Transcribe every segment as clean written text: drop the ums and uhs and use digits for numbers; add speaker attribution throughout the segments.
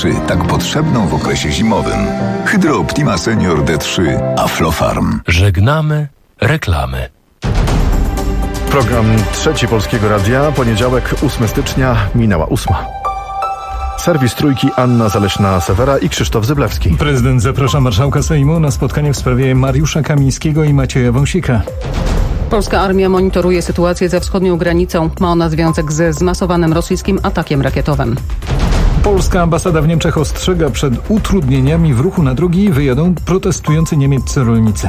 Speaker 1: D3, tak potrzebną w okresie zimowym. Hydro Optima Senior D3 Aflofarm.
Speaker 2: Żegnamy reklamy.
Speaker 3: Program Trzeci Polskiego Radia, poniedziałek, 8 stycznia, minęła 8. Serwis Trójki, Anna Zaleśna-Sewera i Krzysztof Zyblewski.
Speaker 4: Prezydent zaprasza marszałka Sejmu na spotkanie w sprawie Mariusza Kamińskiego i Macieja Wąsika.
Speaker 5: Polska armia monitoruje sytuację za wschodnią granicą. Ma ona związek ze zmasowanym rosyjskim atakiem rakietowym.
Speaker 4: Polska ambasada w Niemczech ostrzega przed utrudnieniami w ruchu na drogi. Wyjadą protestujący niemieccy rolnicy.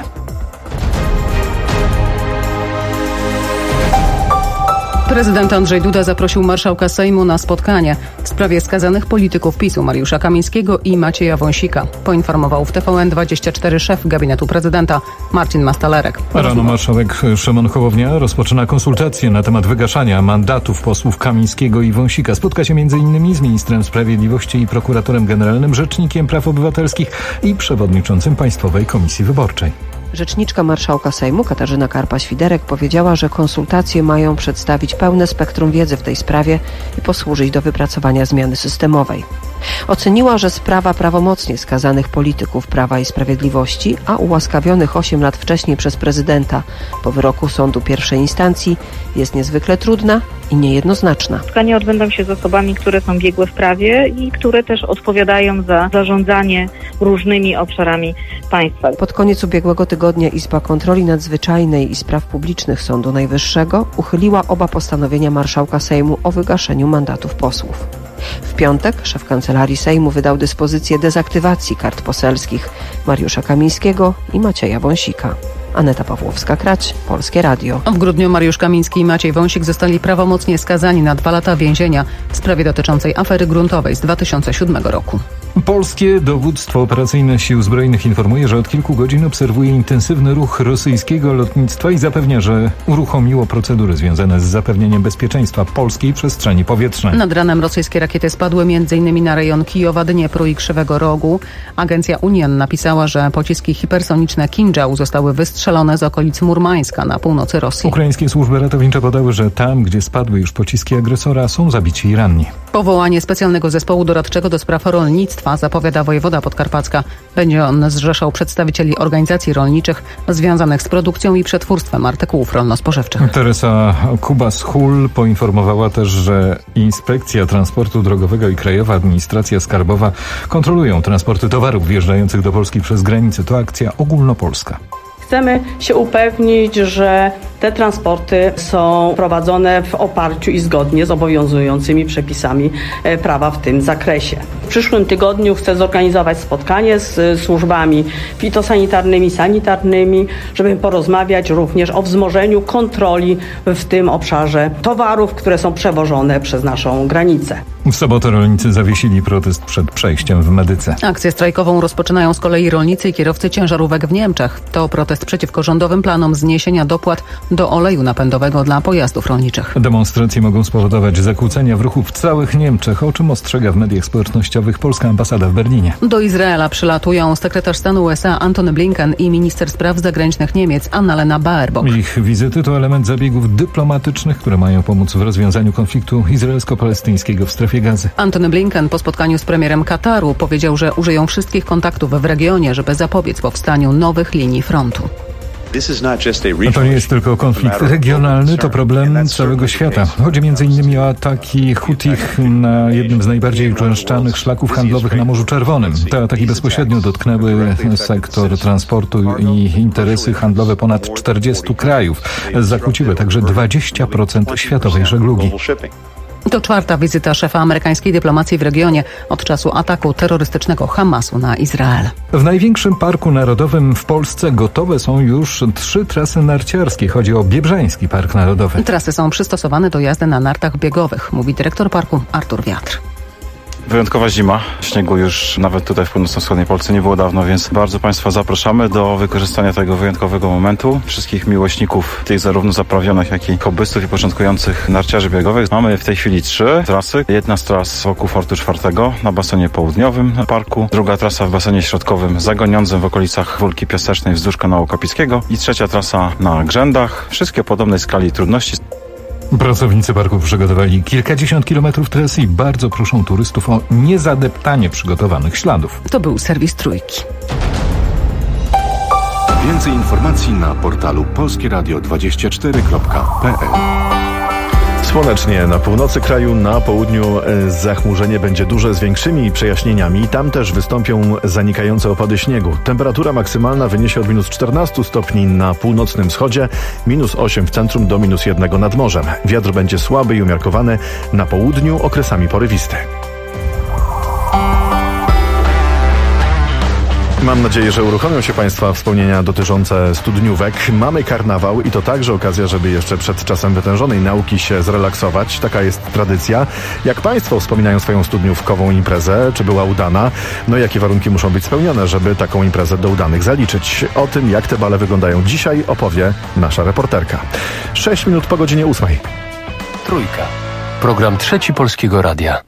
Speaker 5: Prezydent Andrzej Duda zaprosił marszałka Sejmu na spotkanie w sprawie skazanych polityków PiS-u Mariusza Kamińskiego i Macieja Wąsika. Poinformował w TVN24 szef gabinetu prezydenta Marcin Mastalerek.
Speaker 4: Rano marszałek Szymon Hołownia rozpoczyna konsultacje na temat wygaszania mandatów posłów Kamińskiego i Wąsika. Spotka się m.in. z ministrem sprawiedliwości i prokuratorem generalnym, rzecznikiem praw obywatelskich i przewodniczącym Państwowej Komisji Wyborczej.
Speaker 6: Rzeczniczka marszałka Sejmu Katarzyna Karpa-Świderek powiedziała, że konsultacje mają przedstawić pełne spektrum wiedzy w tej sprawie i posłużyć do wypracowania zmiany systemowej. Oceniła, że sprawa prawomocnie skazanych polityków Prawa i Sprawiedliwości, a ułaskawionych 8 lat wcześniej przez prezydenta po wyroku sądu pierwszej instancji, jest niezwykle trudna i niejednoznaczna.
Speaker 7: Spotkania odbędą się z osobami, które są biegłe w prawie i które też odpowiadają za zarządzanie różnymi obszarami państwa.
Speaker 6: Pod koniec ubiegłego tygodnia Izba Kontroli Nadzwyczajnej i Spraw Publicznych Sądu Najwyższego uchyliła oba postanowienia marszałka Sejmu o wygaszeniu mandatów posłów. W piątek szef Kancelarii Sejmu wydał dyspozycję dezaktywacji kart poselskich Mariusza Kamińskiego i Macieja Wąsika. Aneta Pawłowska-Krać, Polskie Radio.
Speaker 5: W grudniu Mariusz Kamiński i Maciej Wąsik zostali prawomocnie skazani na 2 lata więzienia w sprawie dotyczącej afery gruntowej z 2007 roku.
Speaker 4: Polskie Dowództwo Operacyjne Sił Zbrojnych informuje, że od kilku godzin obserwuje intensywny ruch rosyjskiego lotnictwa i zapewnia, że uruchomiło procedury związane z zapewnieniem bezpieczeństwa polskiej przestrzeni powietrznej.
Speaker 5: Nad ranem rosyjskie rakiety spadły m.in. na rejon Kijowa, Dniepru i Krzywego Rogu. Agencja Union napisała, że pociski hipersoniczne Kinżał zostały wystrzelone z okolic Murmańska na północy Rosji.
Speaker 4: Ukraińskie służby ratownicze podały, że tam, gdzie spadły już pociski agresora, są zabici i ranni.
Speaker 5: Powołanie specjalnego zespołu doradczego do spraw rolnictwa zapowiada wojewoda podkarpacka. Będzie on zrzeszał przedstawicieli organizacji rolniczych związanych z produkcją i przetwórstwem artykułów rolno-spożywczych.
Speaker 4: Teresa Kubas-Hull poinformowała też, że Inspekcja Transportu Drogowego i Krajowa Administracja Skarbowa kontrolują transporty towarów wjeżdżających do Polski przez granicę. To akcja ogólnopolska.
Speaker 8: Chcemy się upewnić, że te transporty są prowadzone w oparciu i zgodnie z obowiązującymi przepisami prawa w tym zakresie. W przyszłym tygodniu chcę zorganizować spotkanie z służbami fitosanitarnymi, sanitarnymi, żeby porozmawiać również o wzmożeniu kontroli w tym obszarze towarów, które są przewożone przez naszą granicę.
Speaker 4: W sobotę rolnicy zawiesili protest przed przejściem w Medyce.
Speaker 5: Akcję strajkową rozpoczynają z kolei rolnicy i kierowcy ciężarówek w Niemczech. To protest przeciwko rządowym planom zniesienia dopłat do oleju napędowego dla pojazdów rolniczych.
Speaker 4: Demonstracje mogą spowodować zakłócenia w ruchu w całych Niemczech, o czym ostrzega w mediach społecznościowych polska ambasada w Berlinie.
Speaker 5: Do Izraela przylatują sekretarz stanu USA Antony Blinken i minister spraw zagranicznych Niemiec Annalena Baerbock.
Speaker 4: Ich wizyty to element zabiegów dyplomatycznych, które mają pomóc w rozwiązaniu konfliktu izraelsko-palestyńskiego w strefie Gazy.
Speaker 5: Antony Blinken po spotkaniu z premierem Kataru powiedział, że użyją wszystkich kontaktów w regionie, żeby zapobiec powstaniu nowych linii frontu.
Speaker 4: To nie jest tylko konflikt regionalny, to problem całego świata. Chodzi m.in. o ataki Hutich na jednym z najbardziej uczęszczanych szlaków handlowych na Morzu Czerwonym. Te ataki bezpośrednio dotknęły sektor transportu i interesy handlowe ponad 40 krajów. Zakłóciły także 20% światowej żeglugi.
Speaker 5: To 4. wizyta szefa amerykańskiej dyplomacji w regionie od czasu ataku terrorystycznego Hamasu na Izrael.
Speaker 4: W największym parku narodowym w Polsce gotowe są już 3 trasy narciarskie. Chodzi o Biebrzański Park Narodowy.
Speaker 5: Trasy są przystosowane do jazdy na nartach biegowych, mówi dyrektor parku Artur Wiatr.
Speaker 9: Wyjątkowa zima. Śniegu już nawet tutaj w północno-wschodniej Polsce nie było dawno, więc bardzo Państwa zapraszamy do wykorzystania tego wyjątkowego momentu. Wszystkich miłośników, tych zarówno zaprawionych, jak i hobbystów i początkujących narciarzy biegowych. Mamy w tej chwili 3 trasy. Jedna z tras wokół Fortu 4 na basenie południowym parku. Druga trasa w basenie środkowym Zagoniądzym w okolicach Wólki Piasecznej wzdłuż kanału Kopickiego. I trzecia trasa na Grzędach. Wszystkie o podobnej skali trudności.
Speaker 4: Pracownicy parków przygotowali kilkadziesiąt kilometrów tras i bardzo proszą turystów o niezadeptanie przygotowanych śladów.
Speaker 5: To był serwis Trójki.
Speaker 10: Więcej informacji na portalu polskieradio24.pl.
Speaker 3: Słonecznie na północy kraju, na południu zachmurzenie będzie duże z większymi przejaśnieniami. Tam też wystąpią zanikające opady śniegu. Temperatura maksymalna wyniesie od minus 14 stopni na północnym wschodzie, minus 8 w centrum do minus 1 nad morzem. Wiatr będzie słaby i umiarkowany, na południu okresami porywisty. Mam nadzieję, że uruchomią się Państwa wspomnienia dotyczące studniówek. Mamy karnawał i to także okazja, żeby jeszcze przed czasem wytężonej nauki się zrelaksować. Taka jest tradycja. Jak Państwo wspominają swoją studniówkową imprezę? Czy była udana? No jakie warunki muszą być spełnione, żeby taką imprezę do udanych zaliczyć? O tym, jak te bale wyglądają dzisiaj, opowie nasza reporterka. 6 minut po godzinie 8.
Speaker 2: Trójka. Program Trzeci Polskiego Radia.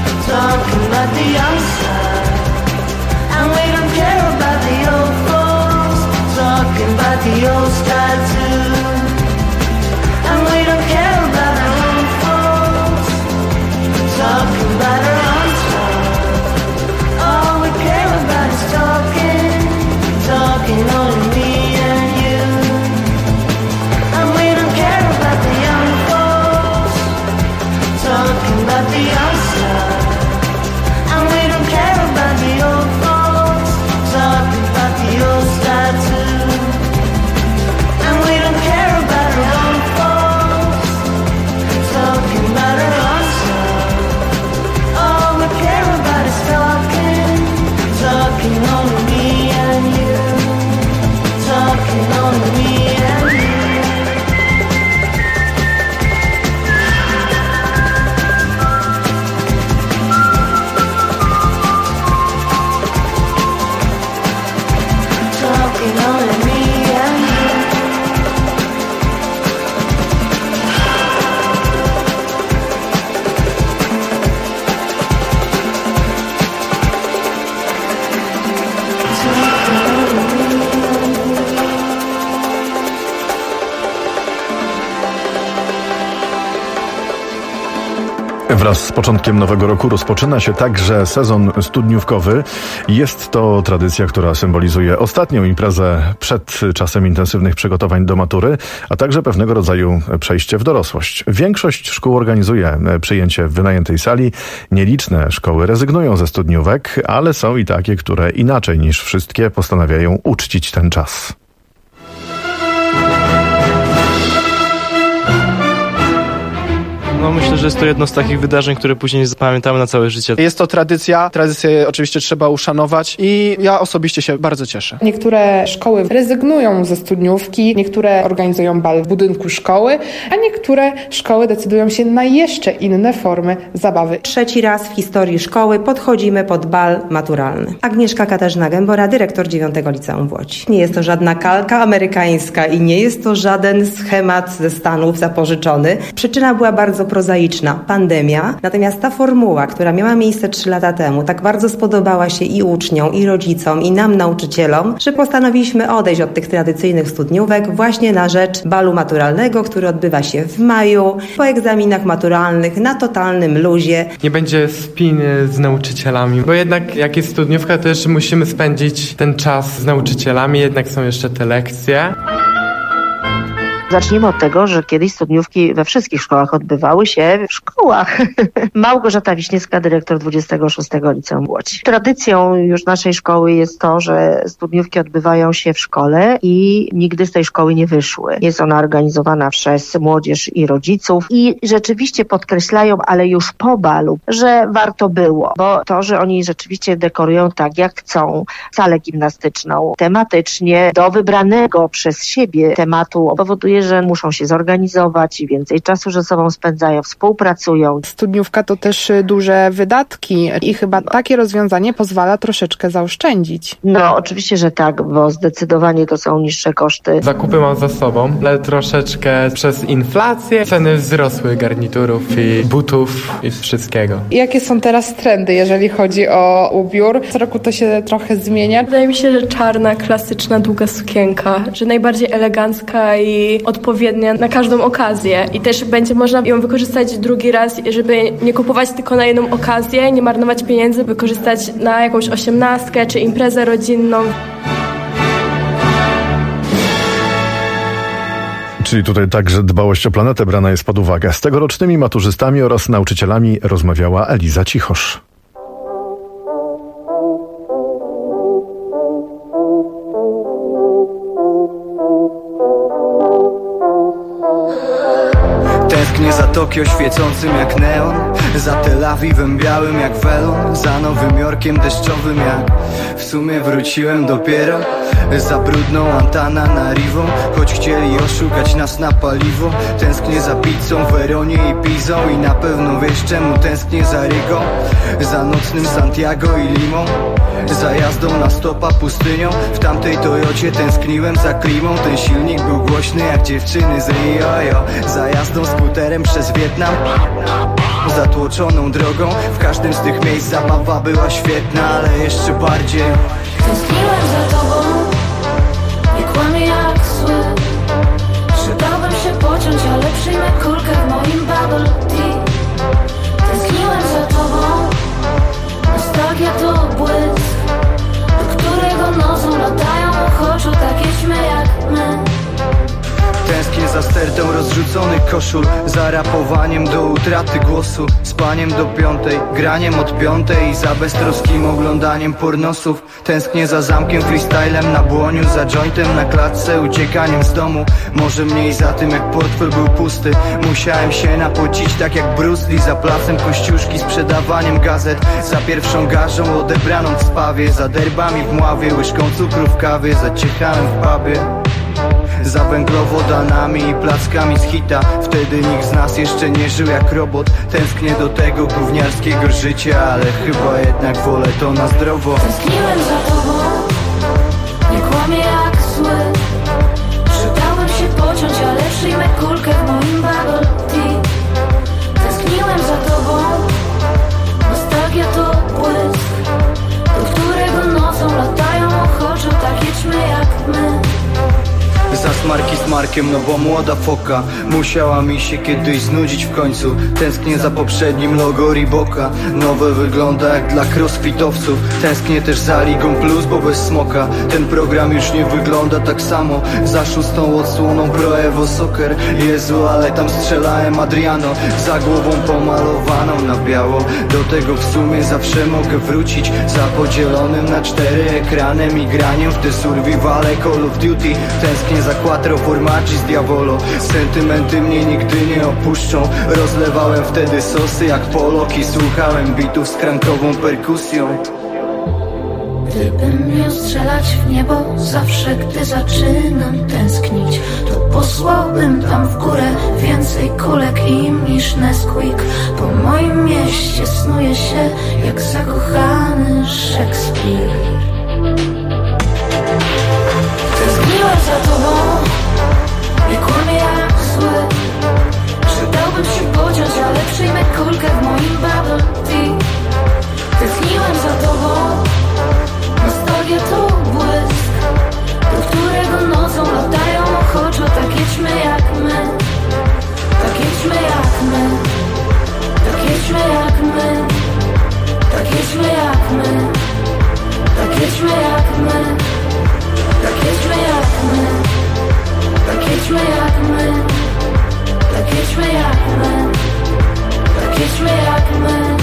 Speaker 11: And we don't care about the old folks.
Speaker 3: Wraz z początkiem nowego roku rozpoczyna się także sezon studniówkowy. Jest to tradycja, która symbolizuje ostatnią imprezę przed czasem intensywnych przygotowań do matury, a także pewnego rodzaju przejście w dorosłość. Większość szkół organizuje przyjęcie w wynajętej sali. Nieliczne szkoły rezygnują ze studniówek, ale są i takie, które inaczej niż wszystkie postanawiają uczcić ten czas.
Speaker 11: No myślę, że jest to jedno z takich wydarzeń, które później zapamiętamy na całe życie.
Speaker 12: Jest to tradycja, tradycję oczywiście trzeba uszanować i ja osobiście się bardzo cieszę.
Speaker 13: Niektóre szkoły rezygnują ze studniówki, niektóre organizują bal w budynku szkoły, a niektóre szkoły decydują się na jeszcze inne formy zabawy.
Speaker 14: Trzeci raz w historii szkoły podchodzimy pod bal maturalny. Agnieszka Katarzyna Gębora, dyrektor 9 Liceum w Łodzi. Nie jest to żadna kalka amerykańska i nie jest to żaden schemat ze Stanów zapożyczony. Przyczyna była bardzo prozaiczna, pandemia. Natomiast ta formuła, która miała miejsce 3 lata temu, tak bardzo spodobała się i uczniom, i rodzicom, i nam, nauczycielom, że postanowiliśmy odejść od tych tradycyjnych studniówek właśnie na rzecz balu maturalnego, który odbywa się w maju, po egzaminach maturalnych, na totalnym luzie.
Speaker 15: Nie będzie spiny z nauczycielami, bo jednak jak jest studniówka, to jeszcze musimy spędzić ten czas z nauczycielami, jednak są jeszcze te lekcje.
Speaker 16: Zacznijmy od tego, że kiedyś studniówki we wszystkich szkołach odbywały się w szkołach. Małgorzata Wiśniewska, dyrektor 26 Liceum w Łodzi. Tradycją już naszej szkoły jest to, że studniówki odbywają się w szkole i nigdy z tej szkoły nie wyszły. Jest ona organizowana przez młodzież i rodziców i rzeczywiście podkreślają, ale już po balu, że warto było, bo to, że oni rzeczywiście dekorują tak jak chcą, salę gimnastyczną, tematycznie do wybranego przez siebie tematu powoduje, że muszą się zorganizować i więcej czasu ze sobą spędzają, współpracują.
Speaker 13: Studniówka to też duże wydatki i chyba takie rozwiązanie pozwala troszeczkę zaoszczędzić.
Speaker 16: No oczywiście, że tak, bo zdecydowanie to są niższe koszty.
Speaker 15: Zakupy mam za sobą, ale troszeczkę przez inflację ceny wzrosły garniturów i butów i wszystkiego.
Speaker 13: Jakie są teraz trendy, jeżeli chodzi o ubiór? Co roku to się trochę zmienia.
Speaker 17: Wydaje mi się, że czarna, klasyczna, długa sukienka, że najbardziej elegancka i odpowiednia na każdą okazję i też będzie można ją wykorzystać drugi raz, żeby nie kupować tylko na jedną okazję, nie marnować pieniędzy, wykorzystać na jakąś 18 czy imprezę rodzinną.
Speaker 3: Czyli tutaj także dbałość o planetę brana jest pod uwagę. Z tegorocznymi maturzystami oraz nauczycielami rozmawiała Eliza Cichosz.
Speaker 18: Tęsknię za Tokio świecącym jak neon, za Tel Awiwem białym jak welon, za Nowym Jorkiem deszczowym jak w sumie wróciłem dopiero, za brudną Antananaривą, choć chcieli oszukać nas na paliwo. Tęsknię za pizzą, Weronie i Pizą i na pewno wiesz czemu tęsknię za Rygą, za nocnym Santiago i Limą, za jazdą na stopa pustynią. W tamtej Toyocie tęskniłem za klimą, ten silnik był głośny jak dziewczyny z Rio. Za jazdą skuterem przez Wietnam, zatłoczoną drogą. W każdym z tych miejsc zabawa była świetna, ale jeszcze bardziej
Speaker 19: tęskniłem za tobą, nie kłamię jak zły. Przydałbym się pociąć, ale przyjmę kulkę w moim bubble tea. Tęskniłem za tobą, nostalgia to błysk, do którego nocą latają ochoczo takie ćmy jak my.
Speaker 18: Tęsknię za stertą rozrzuconych koszul, za rapowaniem do utraty głosu, spaniem do 5, graniem od 5 i za beztroskim oglądaniem pornosów. Tęsknię za zamkiem, freestylem na błoniu, za jointem na klatce, uciekaniem z domu. Może mniej za tym jak portfel był pusty, musiałem się napocić tak jak Bruce Lee. Za placem Kościuszki, sprzedawaniem gazet, za pierwszą garzą odebraną w spawie, za derbami w Mławie, łyżką cukru w kawie, za ciechaniem w pubie, za węglowodanami i plackami z hita. Wtedy nikt z nas jeszcze nie żył jak robot. Tęsknię do tego gówniarskiego życia, ale chyba jednak wolę to na zdrowo.
Speaker 19: Tęskniłem za tobą, nie kłamię jak zły. Przydałbym się pociąć, ale przyjmę kulkę w moim bubble tea. Tęskniłem za tobą, nostalgia to błysk, do którego nocą latają ochoczo takie ćmy jak my.
Speaker 18: Za smarki z Markiem, no bo młoda foka musiała mi się kiedyś znudzić w końcu. Tęsknię za poprzednim logo Reeboka, nowe wygląda jak dla crossfitowców. Tęsknię też za Ligą Plus, bo bez smoka ten program już nie wygląda tak samo. Za 6. odsłoną Pro Evo Soccer, Jezu, ale tam strzelałem Adriano, za głową pomalowaną na biało. Do tego w sumie zawsze mogę wrócić, za podzielonym na 4 ekranem i graniem w te survivale Call of Duty. Tęsknię za Quattro Formaggi z Diavolo, sentymenty mnie nigdy nie opuszczą. Rozlewałem wtedy sosy jak Polok i słuchałem bitów z krankową perkusją.
Speaker 19: Gdybym miał strzelać w niebo zawsze, gdy zaczynam tęsknić, to posłałbym tam w górę więcej kulek im niż Nesquik. Po moim mieście snuje się jak zakochany Szekspir. Tęskniłem za tobą, nie kłamię jak zły, że dałbym się pociąć, ale przyjmę kulkę w moim bubble tea. Tęskniłem za tobą, nostalgia to błysk, do którego nocą latają ochoczo. Tak jedźmy jak my, tak jedźmy jak my, tak jedźmy jak my, tak jedźmy jak my, tak jedźmy jak my, tak jedźmy jak my, tak jedźmy jak my, tak jedźmy jak my, tak jedźmy jak my.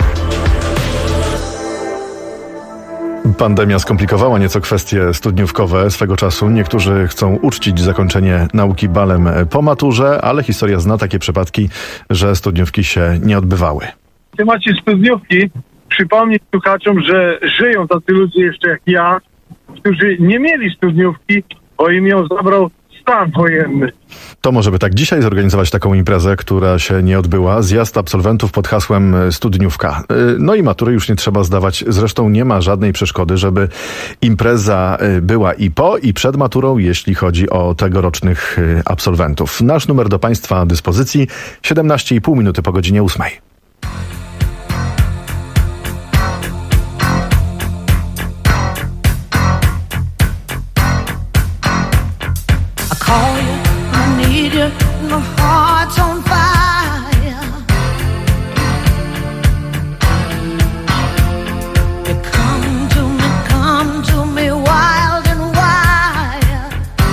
Speaker 3: Pandemia skomplikowała nieco kwestie studniówkowe swego czasu. Niektórzy chcą uczcić zakończenie nauki balem po maturze, ale historia zna takie przypadki, że studniówki się nie odbywały.
Speaker 20: W temacie studniówki przypomnę słuchaczom, że żyją tacy ludzie jeszcze jak ja, którzy nie mieli studniówki, bo im ją zabrał stan wojenny.
Speaker 3: To może by tak dzisiaj zorganizować taką imprezę, która się nie odbyła. Zjazd absolwentów pod hasłem studniówka. No i matury już nie trzeba zdawać. Zresztą nie ma żadnej przeszkody, żeby impreza była i po, i przed maturą, jeśli chodzi o tegorocznych absolwentów. Nasz numer do Państwa dyspozycji 17,5 minuty po godzinie 8.
Speaker 21: My heart's on fire. You come to me wild and wild.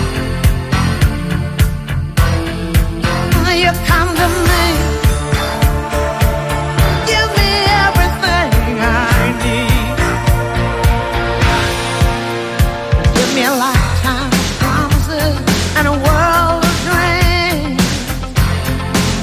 Speaker 21: You come to me, give me everything I need. Give me a lifetime of promises and a world of dreams.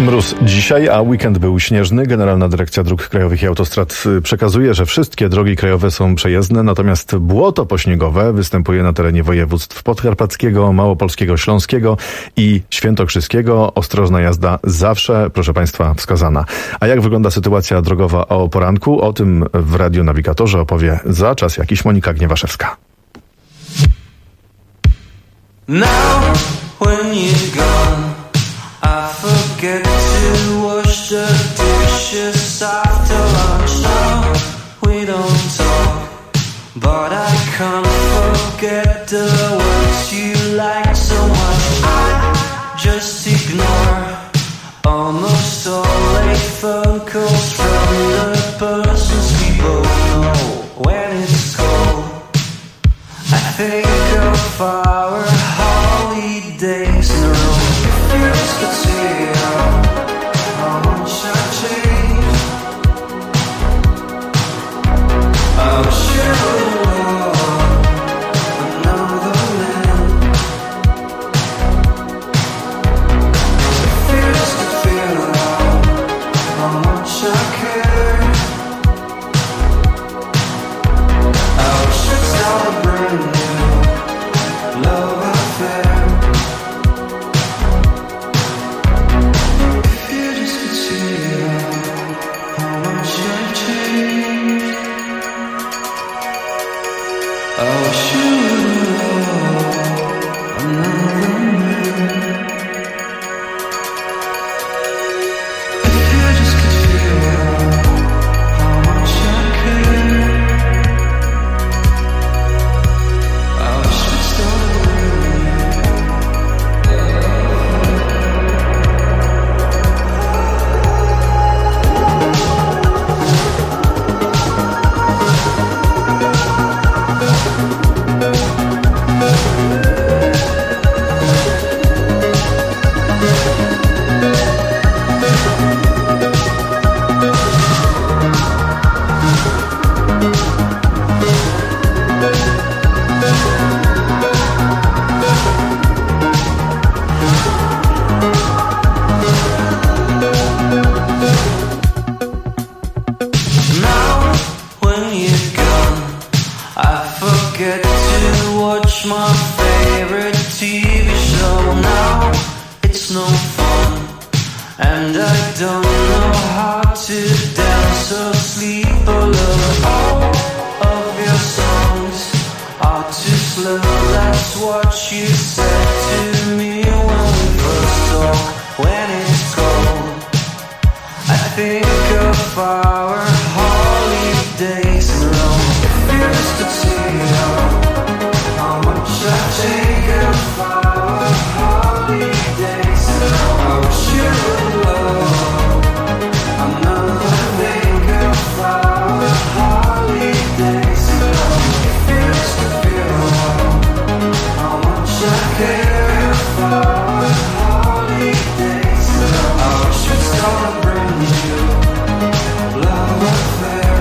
Speaker 3: Mróz dzisiaj, a weekend był śnieżny. Generalna Dyrekcja Dróg Krajowych i Autostrad przekazuje, że wszystkie drogi krajowe są przejezdne, natomiast błoto pośniegowe występuje na terenie województw podkarpackiego, małopolskiego, śląskiego i świętokrzyskiego. Ostrożna jazda zawsze, proszę Państwa, wskazana. A jak wygląda sytuacja drogowa o poranku? O tym w Radiu Nawigatorze opowie za czas jakiś Monika Gniewaszewska.
Speaker 1: Now, when you're gone, I forget to wash the dishes after lunch. Now, we don't talk, but I can't forget the words you like so much. I just ignore almost all late phone calls from the persons we both know. When it's cold, I think of our holidays in a row. It feels good to hear how much I've changed. I wish you were another man. It feels good to feel how much I care. I wish I'd start a brand new love affair. If you just could see how much I've changed, I wish you were another man. If you just could feel how much I care, I wish I'd start Now, when you're gone, I forget to watch my favorite TV show. Now, it's no fun, and I don't know how to dance or sleep alone. All of your songs are too slow. That's what you said to me when we first talked. When it's cold, I think of our holidays in Rome. It feels good to see how much I take of our holidays in Rome. I wish you would love another thing of our holidays in Rome. It feels good to feel how much I care of our holidays in Rome. I wish we'd start a brand new love affair.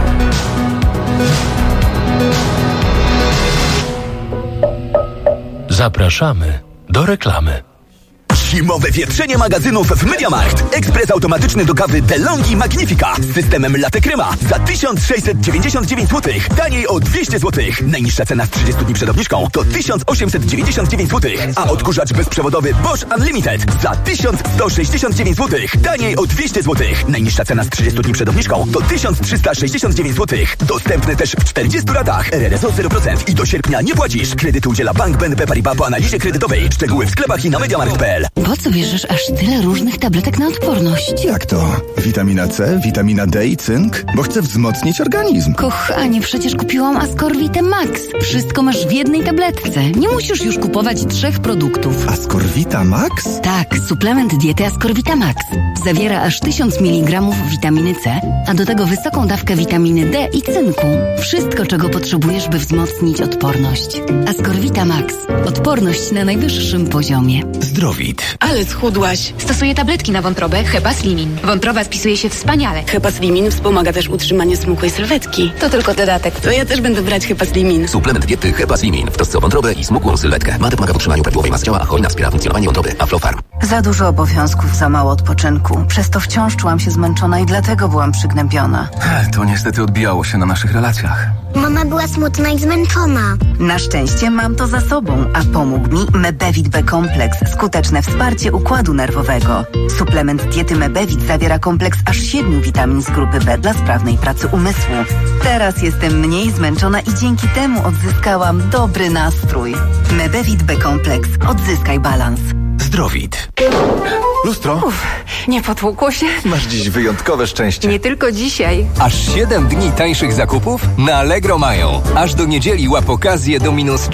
Speaker 2: Zapraszamy do reklamy.
Speaker 22: Zimowe wietrzenie magazynów w MediaMarkt. Ekspres automatyczny do kawy DeLonghi Magnifica z systemem Latte Crema za 1699 zł. Taniej o 200 zł. Najniższa cena z 30 dni przed obniżką to 1899 zł. A odkurzacz bezprzewodowy Bosch Unlimited za 1169 zł. Taniej o 200 zł. Najniższa cena z 30 dni przed obniżką to 1369 zł. Dostępny też w 40 ratach. RRSO 0% i do sierpnia nie płacisz. Kredyt udziela Bank BNP Paribas po analizie kredytowej. Szczegóły w sklepach i na mediamarkt.pl.
Speaker 23: Po co bierzesz aż tyle różnych tabletek na odporność?
Speaker 24: Jak to? Witamina C, witamina D i cynk? Bo chcę wzmocnić organizm.
Speaker 23: Kochanie, przecież kupiłam Ascorvite Max. Wszystko masz w jednej tabletce. Nie musisz już kupować 3 produktów.
Speaker 24: Ascorvita Max?
Speaker 23: Tak, suplement diety Ascorvita Max. Zawiera aż 1000 mg witaminy C, a do tego wysoką dawkę witaminy D i cynku. Wszystko, czego potrzebujesz, by wzmocnić odporność. Ascorvita Max. Odporność na najwyższym poziomie.
Speaker 24: Zdrowit.
Speaker 25: Ale schudłaś. Stosuję tabletki na wątrobę Hepaslimin. Wątroba spisuje się wspaniale.
Speaker 26: Hepaslimin wspomaga też utrzymanie smukłej sylwetki.
Speaker 25: To tylko dodatek.
Speaker 26: To ja też będę brać Hepaslimin.
Speaker 27: Suplement diety Hepaslimin w trosce o wątrobę i smukłą sylwetkę. Mate pomaga w utrzymaniu prawidłowej masy ciała, a cholina wspiera funkcjonowanie wątroby. Aflofarm.
Speaker 4: Za dużo obowiązków, za mało odpoczynku. Przez to wciąż czułam się zmęczona i dlatego byłam przygnębiona.
Speaker 5: To niestety odbijało się na naszych relacjach.
Speaker 6: Mama była smutna i zmęczona.
Speaker 4: Na szczęście mam to za sobą, a pomógł mi Mebevit B-kompleks. Skuteczne wsparcie układu nerwowego. Suplement diety Mebevit zawiera kompleks aż 7 witamin z grupy B dla sprawnej pracy umysłu. Teraz jestem mniej zmęczona i dzięki temu odzyskałam dobry nastrój. Mebevit B-kompleks. Odzyskaj balans.
Speaker 22: Zdrowit. Lustro?
Speaker 4: Nie potłukło się?
Speaker 22: Masz dziś wyjątkowe szczęście.
Speaker 4: Nie tylko dzisiaj.
Speaker 7: Aż 7 dni tańszych zakupów na Allegro mają. Aż do niedzieli łap okazję do minus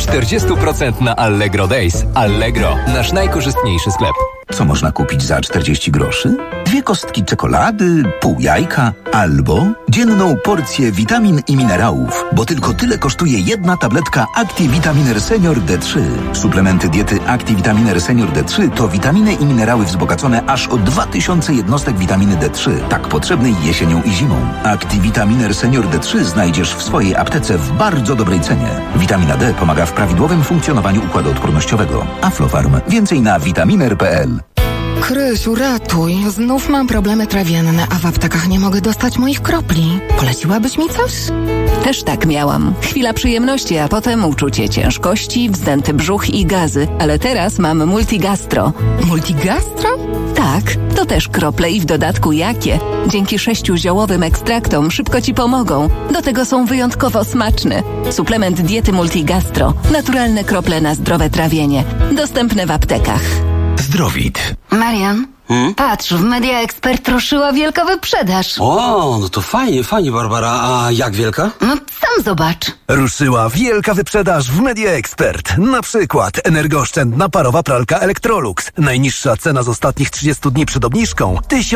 Speaker 7: 40% na Allegro Days. Allegro, nasz najkorzystniejszy sklep.
Speaker 22: Co można kupić za 40 groszy? 2 kostki czekolady, pół jajka albo dzienną porcję witamin i minerałów, bo tylko tyle kosztuje jedna tabletka ActiVitaminer Senior D3. Suplementy diety ActiVitaminer Senior D3 to witaminy i minerały wzbogacone aż o 2000 jednostek witaminy D3, tak potrzebnej jesienią i zimą. ActiVitaminer Senior D3 znajdziesz w swojej aptece w bardzo dobrej cenie. Witamina D pomaga w prawidłowym funkcjonowaniu układu odpornościowego. Aflofarm. Więcej na vitaminer.pl.
Speaker 8: Krysiu, ratuj. Znów mam problemy trawienne, a w aptekach nie mogę dostać moich kropli. Poleciłabyś mi coś?
Speaker 9: Też tak miałam. Chwila przyjemności, a potem uczucie ciężkości, wzdęty brzuch i gazy. Ale teraz mam Multigastro.
Speaker 8: Multigastro?
Speaker 9: Tak, to też krople i w dodatku jakie. Dzięki 6 ziołowym ekstraktom szybko Ci pomogą. Do tego są wyjątkowo smaczne. Suplement diety Multigastro. Naturalne krople na zdrowe trawienie. Dostępne w aptekach.
Speaker 22: Zdrowit.
Speaker 23: Marian, patrz, w Media Expert ruszyła wielka wyprzedaż.
Speaker 27: O, no to fajnie, Barbara. A jak wielka?
Speaker 23: No sam zobacz.
Speaker 22: Ruszyła wielka wyprzedaż w Media Expert. Na przykład energooszczędna parowa pralka Electrolux. Najniższa cena z ostatnich 30 dni przed obniżką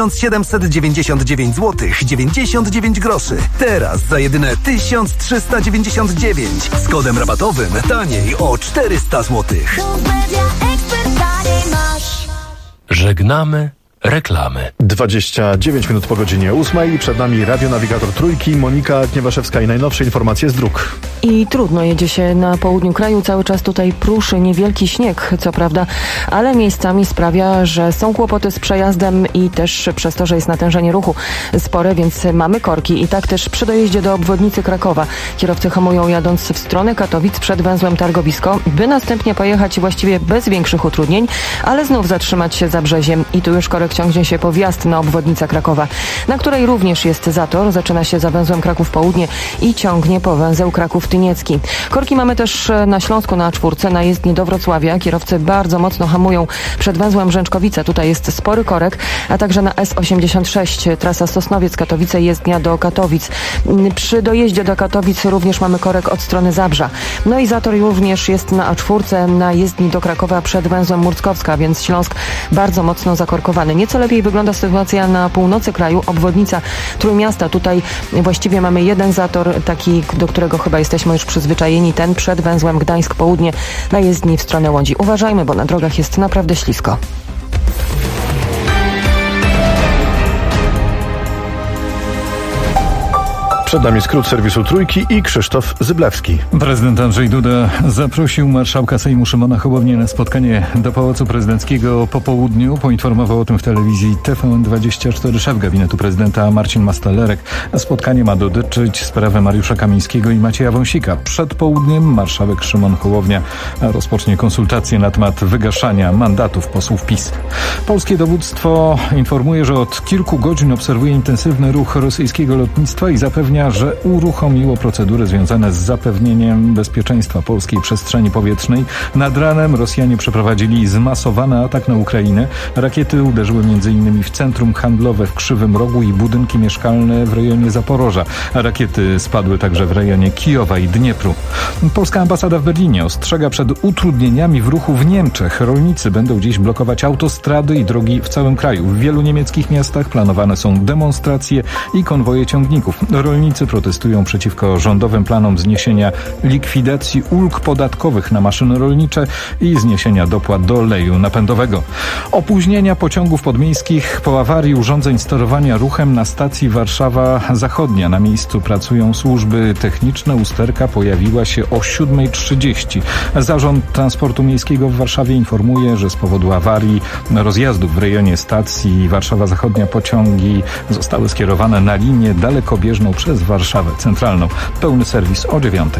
Speaker 22: 1799 zł 99 groszy. Teraz za jedyne 1399. Z kodem rabatowym taniej o 400 zł.
Speaker 2: Żegnamy reklamy.
Speaker 3: 29 minut po godzinie 8. Przed nami radionawigator Trójki, Monika Gniewaszewska i najnowsze informacje z dróg.
Speaker 28: I trudno jedzie się na południu kraju. Cały czas tutaj pruszy niewielki śnieg, co prawda, ale miejscami sprawia, że są kłopoty z przejazdem i też przez to, że jest natężenie ruchu spore, więc mamy korki. I tak też przy dojeździe do obwodnicy Krakowa. Kierowcy hamują jadąc w stronę Katowic przed węzłem Targowisko, by następnie pojechać właściwie bez większych utrudnień, ale znów zatrzymać się za Brzeziem. I tu już korek ciągnie się po wjazd na obwodnicę Krakowa, na której również jest zator. Zaczyna się za węzłem Kraków Południe i ciągnie po węzeł Kraków Tyniecki. Korki mamy też na Śląsku na A4, na jezdni do Wrocławia. Kierowcy bardzo mocno hamują przed węzłem Brzęczkowice. Tutaj jest spory korek, a także na S86, trasa Sosnowiec-Katowice, jezdnia do Katowic. Przy dojeździe do Katowic również mamy korek od strony Zabrza. No i zator również jest na A4, na jezdni do Krakowa przed węzłem Murckowska, więc Śląsk bardzo mocno zakorkowany. Nieco lepiej wygląda sytuacja na północy kraju, obwodnica Trójmiasta. Tutaj właściwie mamy jeden zator, taki, do którego chyba jesteśmy już przyzwyczajeni, ten przed węzłem Gdańsk Południe na jezdni w stronę Łodzi. Uważajmy, bo na drogach jest naprawdę ślisko.
Speaker 3: Przed nami skrót serwisu Trójki i Krzysztof Zyblewski.
Speaker 29: Prezydent Andrzej Duda zaprosił marszałka Sejmu Szymona Hołownię na spotkanie do Pałacu Prezydenckiego po południu. Poinformował o tym w telewizji TVN24 szef gabinetu prezydenta Marcin Mastalerek. Spotkanie ma dotyczyć sprawy Mariusza Kamińskiego i Macieja Wąsika. Przed południem marszałek Szymon Hołownia rozpocznie konsultacje na temat wygaszania mandatów posłów PiS. Polskie dowództwo informuje, że od kilku godzin obserwuje intensywny ruch rosyjskiego lotnictwa i zapewnia, że uruchomiło procedury związane z zapewnieniem bezpieczeństwa polskiej przestrzeni powietrznej. Nad ranem Rosjanie przeprowadzili zmasowany atak na Ukrainę. Rakiety uderzyły m.in. w centrum handlowe w Krzywym Rogu i budynki mieszkalne w rejonie Zaporoża. Rakiety spadły także w rejonie Kijowa i Dniepru. Polska ambasada w Berlinie ostrzega przed utrudnieniami w ruchu w Niemczech. Rolnicy będą dziś blokować autostrady i drogi w całym kraju. W wielu niemieckich miastach planowane są demonstracje i konwoje ciągników. Rolnicy rolnicy protestują przeciwko rządowym planom zniesienia likwidacji ulg podatkowych na maszyny rolnicze i zniesienia dopłat do oleju napędowego. Opóźnienia pociągów podmiejskich po awarii urządzeń sterowania ruchem na stacji Warszawa Zachodnia. Na miejscu pracują służby techniczne. Usterka pojawiła się o 7:30. Zarząd Transportu Miejskiego w Warszawie informuje, że z powodu awarii rozjazdów w rejonie stacji Warszawa Zachodnia pociągi zostały skierowane na linię dalekobieżną przez Warszawę Centralną. Pełny serwis o 9:00.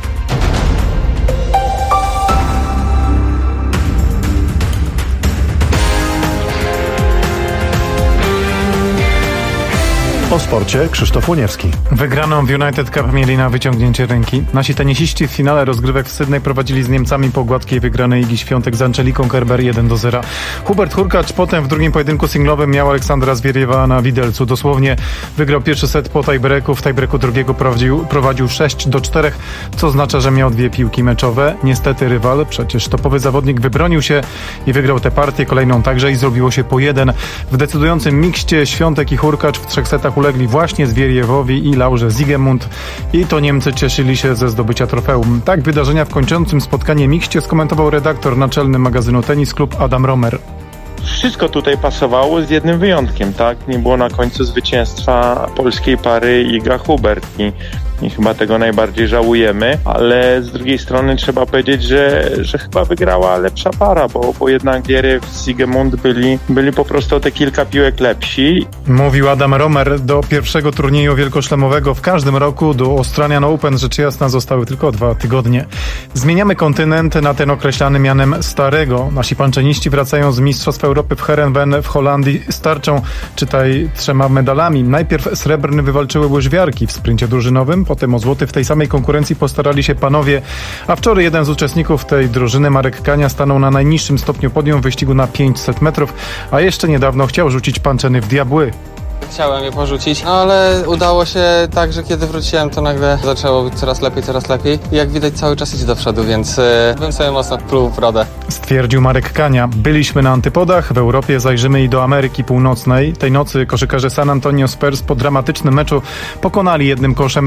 Speaker 3: O sporcie Krzysztof Łoniewski.
Speaker 10: Wygraną w United Cup mieli na wyciągnięcie ręki. Nasi tenisiści w finale rozgrywek w Sydney prowadzili z Niemcami po gładkiej wygranej Igi Świątek z Angeliką Kerber 1-0. Hubert Hurkacz potem w drugim pojedynku singlowym miał Aleksandra Zwieriewa na widelcu. Dosłownie wygrał pierwszy set po tiebreaku. W tiebreaku drugiego prowadził 6-4, co oznacza, że miał 2 piłki meczowe. Niestety rywal, przecież topowy zawodnik, wybronił się i wygrał tę partię, kolejną także i zrobiło się po 1. W decydującym mikście Świątek i Hurkacz w 3 setach ulegli właśnie Zwieriewowi i Laurze Siegemund i to Niemcy cieszyli się ze zdobycia trofeum. Tak wydarzenia w kończącym spotkanie mikście skomentował redaktor naczelny magazynu Tenis Klub Adam Romer.
Speaker 11: Wszystko tutaj pasowało z jednym wyjątkiem, tak? Nie było na końcu zwycięstwa polskiej pary Iga Hubert i chyba tego najbardziej żałujemy, ale z drugiej strony trzeba powiedzieć, że chyba wygrała lepsza para, bo jednak Zwieriew i Siegemund byli po prostu o te kilka piłek lepsi.
Speaker 10: Mówił Adam Romer. Do pierwszego turnieju wielkoszlemowego w każdym roku, do Australian Open, rzecz jasna, zostały tylko 2 tygodnie. Zmieniamy kontynent na ten określany mianem starego. Nasi panczeniści wracają z Mistrzostw Europy w Heerenveen w Holandii z tarczą, czytaj 3 medalami. Najpierw srebrny wywalczyły łyżwiarki w sprincie drużynowym, potem o złoty w tej samej konkurencji postarali się panowie, a wczoraj jeden z uczestników tej drużyny, Marek Kania, stanął na najniższym stopniu podium w wyścigu na 500 metrów, a jeszcze niedawno chciał rzucić panczeny w diabły.
Speaker 12: Chciałem je porzucić, ale udało się tak, że kiedy wróciłem, to nagle zaczęło być coraz lepiej. I jak widać, cały czas idzie do przodu, więc bym sobie mocno pluł w brodę.
Speaker 10: Stwierdził Marek Kania. Byliśmy na antypodach, w Europie zajrzymy i do Ameryki Północnej. Tej nocy koszykarze San Antonio Spurs po dramatycznym meczu pokonali jednym koszem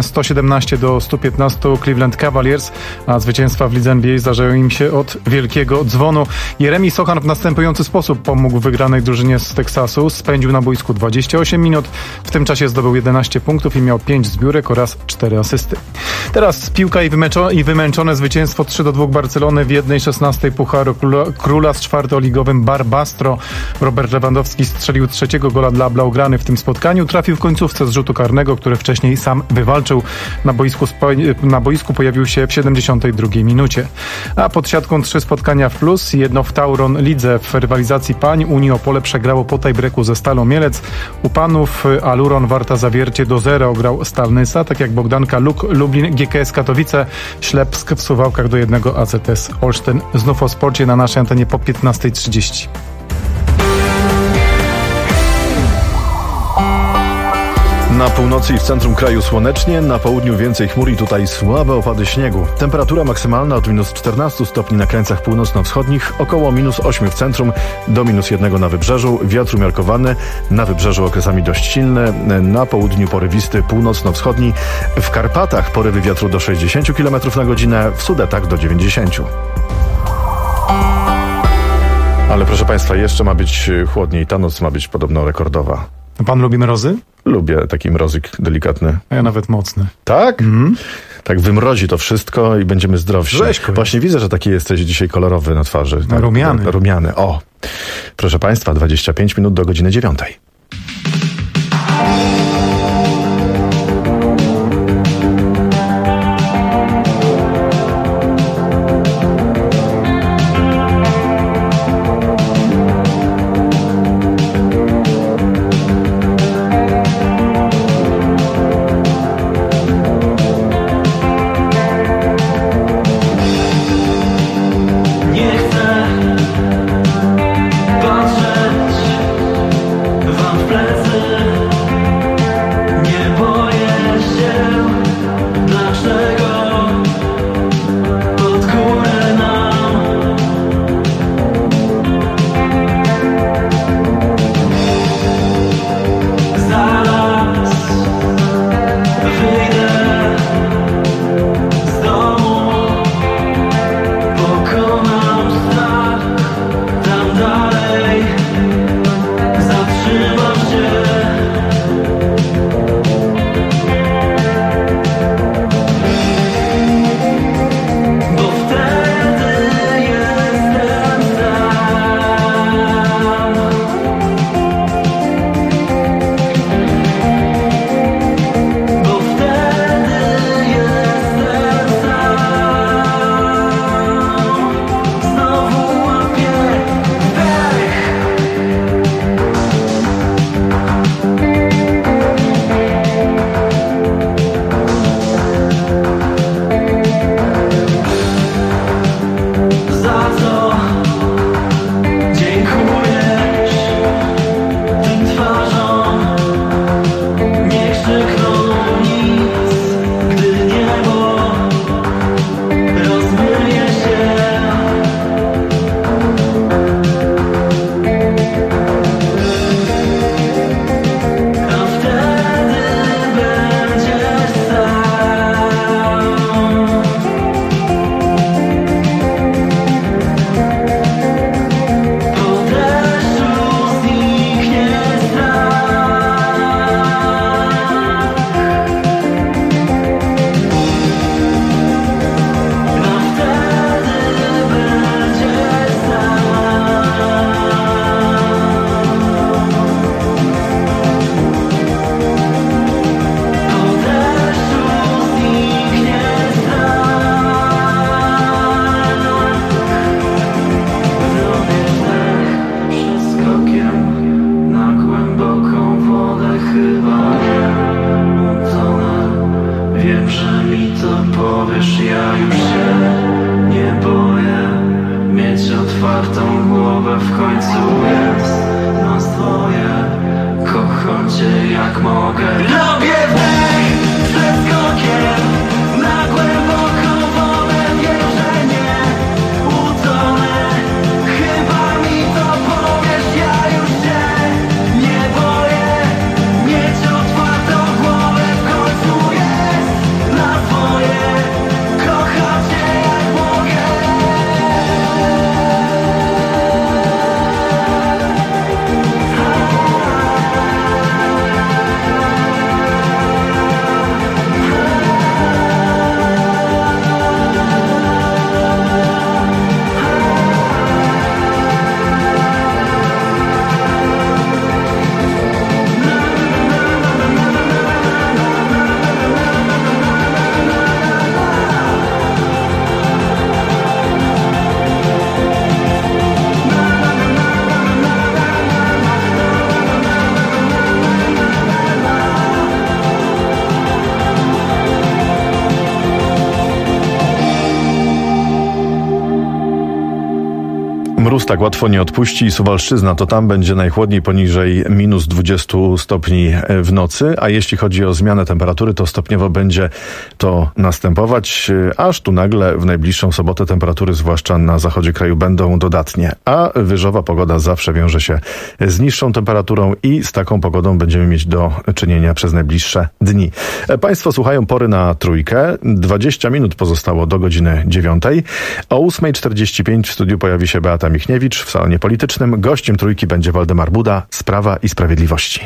Speaker 10: 117-115 Cleveland Cavaliers, a zwycięstwa w lidze NBA zdarzają im się od wielkiego dzwonu. Jeremy Sochan w następujący sposób pomógł wygranej drużynie z Teksasu. Spędził na boisku 28 minut, w tym czasie zdobył 11 punktów i miał 5 zbiórek oraz 4 asysty. Teraz piłka i wymęczone zwycięstwo 3-2 Barcelony w 1/16 Pucharu Króla z czwartoligowym Barbastro. Robert Lewandowski strzelił 3. gola dla Blaugrany w tym spotkaniu. Trafił w końcówce z rzutu karnego, który wcześniej sam wywalczył. Na boisku pojawił się w 72 minucie. A pod siatką 3 spotkania w plus, jedno w Tauron Lidze. W rywalizacji pań Unii Opole przegrało po tiebreaku ze Stalą Mielec. U panów Aluron Warta Zawiercie do 0 grał Stal Nysa, tak jak Bogdanka Lublin, GKS Katowice, Ślepsk w Suwałkach do 1 AZS Olsztyn. Znów o sporcie na naszej antenie po 15:30.
Speaker 3: Na północy i w centrum kraju słonecznie, na południu więcej chmur i tutaj słabe opady śniegu. Temperatura maksymalna od -14 stopni na krańcach północno-wschodnich, około -8 w centrum, do -1 na wybrzeżu. Wiatr umiarkowany, na wybrzeżu okresami dość silny, na południu porywisty północno-wschodni. W Karpatach porywy wiatru do 60 km na godzinę, w Sudetach do 90. Ale proszę Państwa, jeszcze ma być chłodniej. Ta noc ma być podobno rekordowa.
Speaker 10: Pan lubi mrozy?
Speaker 3: Lubię taki mrozik delikatny.
Speaker 10: A ja nawet mocny.
Speaker 3: Tak? Tak wymrozi to wszystko i będziemy zdrowsi.
Speaker 10: Rzeźko.
Speaker 3: Właśnie widzę, że taki jesteś dzisiaj kolorowy na twarzy. Tak,
Speaker 10: rumiany.
Speaker 3: Rumiany, o. Proszę Państwa, 25 minut do godziny 9.
Speaker 1: Patrzeć wam w plecy.
Speaker 3: Mróz tak łatwo nie odpuści i Suwalszczyzna, to tam będzie najchłodniej poniżej minus 20 stopni w nocy, a jeśli chodzi o zmianę temperatury, to stopniowo będzie to następować, aż tu nagle w najbliższą sobotę temperatury, zwłaszcza na zachodzie kraju, będą dodatnie, a wyżowa pogoda zawsze wiąże się z niższą temperaturą i z taką pogodą będziemy mieć do czynienia przez najbliższe dni. Państwo słuchają Pory na Trójkę. 20 minut pozostało do godziny 9. O 8:45 w studiu pojawi się Beata Michniewicz w salonie politycznym. Gościem Trójki będzie Waldemar Buda z Prawa i Sprawiedliwości.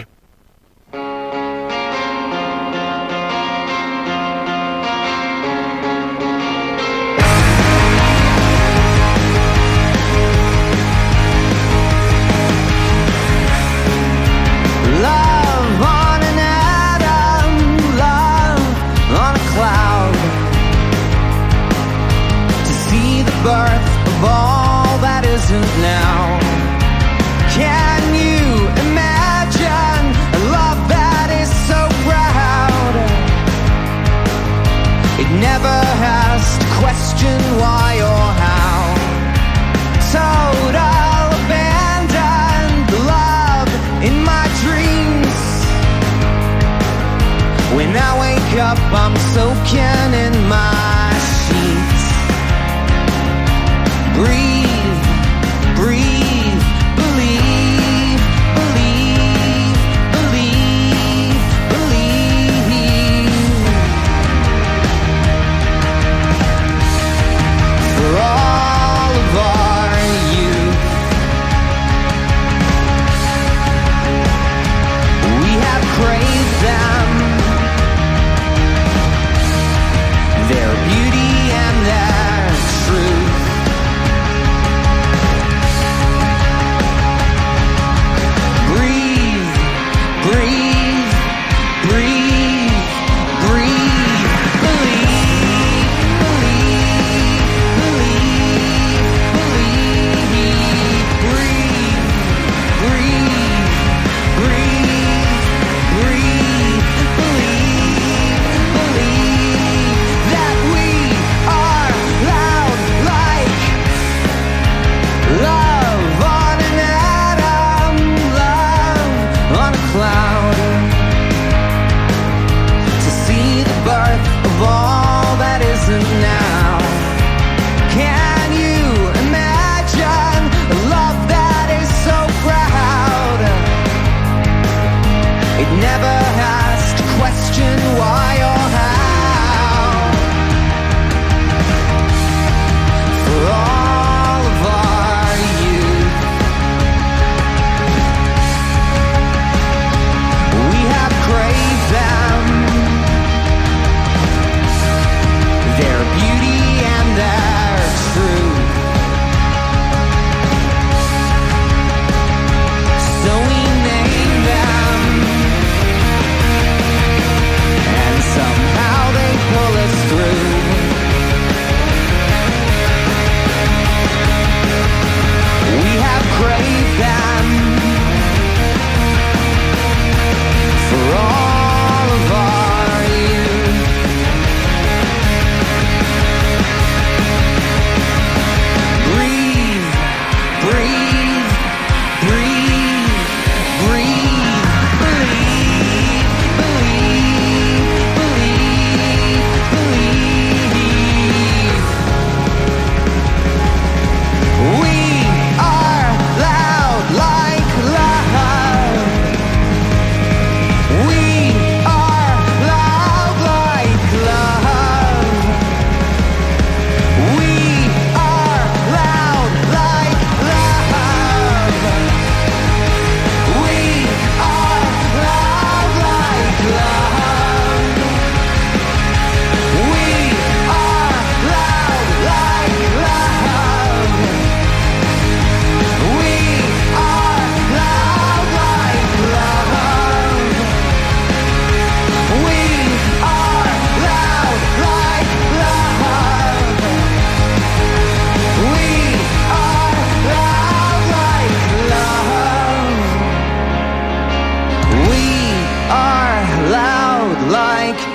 Speaker 1: I'm soaking in my sheets. Breathe, breathe, believe, believe, believe, believe. For all of our youth, we have craved them. They're beautiful.